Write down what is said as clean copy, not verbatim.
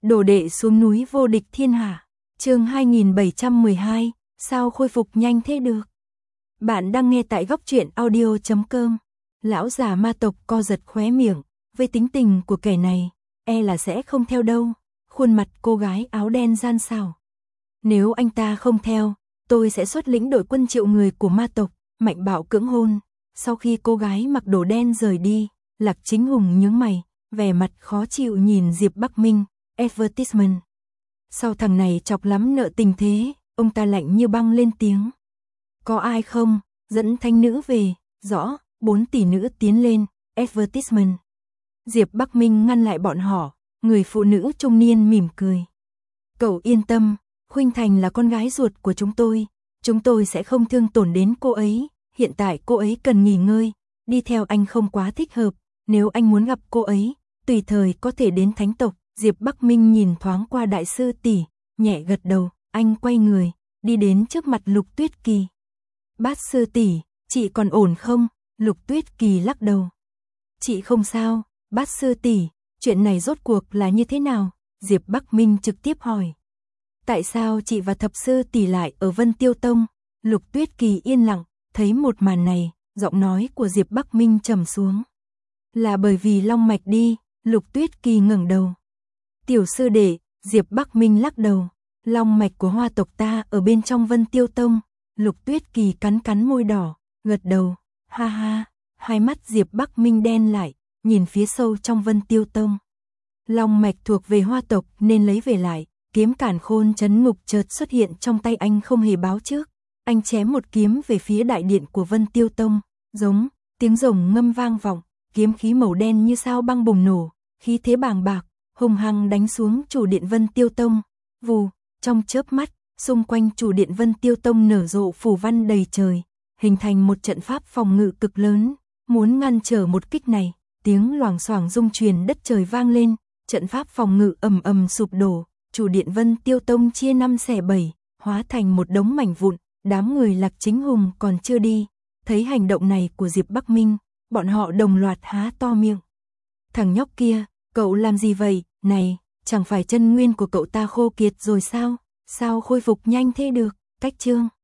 Đồ đệ xuống núi vô địch thiên hạ. Chương 2712, sao khôi phục nhanh thế được? Bạn đang nghe tại góc truyện audio.com. Lão già ma tộc co giật khóe miệng, với tính tình của kẻ này, e là sẽ không theo đâu. Khuôn mặt cô gái áo đen gian xảo. Nếu anh ta không theo, tôi sẽ xuất lĩnh đội quân triệu người của ma tộc, mạnh bạo cưỡng hôn. Sau khi cô gái mặc đồ đen rời đi, Lạc Chính Hùng nhướng mày, vẻ mặt khó chịu nhìn Diệp Bắc Minh. Advertisement. Sao thằng này chọc lắm nợ tình thế, ông ta lạnh như băng lên tiếng. Có ai không, dẫn thánh nữ về, rõ, 4 tỷ nữ tiến lên, advertisement. Diệp Bắc Minh ngăn lại bọn họ, người phụ nữ trung niên mỉm cười. Cậu yên tâm, Khuynh Thành là con gái ruột của chúng tôi sẽ không thương tổn đến cô ấy, hiện tại cô ấy cần nghỉ ngơi, đi theo anh không quá thích hợp, nếu anh muốn gặp cô ấy, tùy thời có thể đến thánh tộc. Diệp Bắc Minh nhìn thoáng qua đại sư tỷ, nhẹ gật đầu, anh quay người, đi đến trước mặt Lục Tuyết Kỳ. Bát sư tỷ, chị còn ổn không? Lục Tuyết Kỳ lắc đầu. Chị không sao, bát sư tỷ, chuyện này rốt cuộc là như thế nào? Diệp Bắc Minh trực tiếp hỏi. Tại sao chị và thập sư tỷ lại ở Vân Tiêu Tông? Lục Tuyết Kỳ yên lặng, thấy một màn này, giọng nói của Diệp Bắc Minh trầm xuống. Là bởi vì long mạch đi, Lục Tuyết Kỳ ngẩng đầu. Tiểu sư đệ, Diệp Bắc Minh lắc đầu, long mạch của Hoa tộc ta ở bên trong Vân Tiêu Tông. Lục Tuyết Kỳ cắn môi đỏ, gật đầu, ha ha, hai mắt Diệp Bắc Minh đen lại, nhìn phía sâu trong Vân Tiêu Tông. Long mạch thuộc về Hoa tộc nên lấy về lại, kiếm Càn Khôn Trấn Ngục chợt xuất hiện trong tay anh không hề báo trước. Anh chém một kiếm về phía đại điện của Vân Tiêu Tông, giống, tiếng rồng ngâm vang vọng, kiếm khí màu đen như sao băng bùng nổ, khí thế bàng bạc, hùng hăng đánh xuống chủ điện Vân Tiêu Tông. Vù, trong chớp mắt, xung quanh chủ điện Vân Tiêu Tông nở rộ phù văn đầy trời, hình thành một trận pháp phòng ngự cực lớn, muốn ngăn trở một kích này, tiếng loảng xoảng rung truyền đất trời vang lên, trận pháp phòng ngự ầm ầm sụp đổ, chủ điện Vân Tiêu Tông chia 5 xẻ 7, hóa thành một đống mảnh vụn, đám người Lạc Chính Hùng còn chưa đi, thấy hành động này của Diệp Bắc Minh, bọn họ đồng loạt há to miệng. Thằng nhóc kia, cậu làm gì vậy? Này, chẳng phải chân nguyên của cậu ta khô kiệt rồi sao? Sao khôi phục nhanh thế được? Cách chương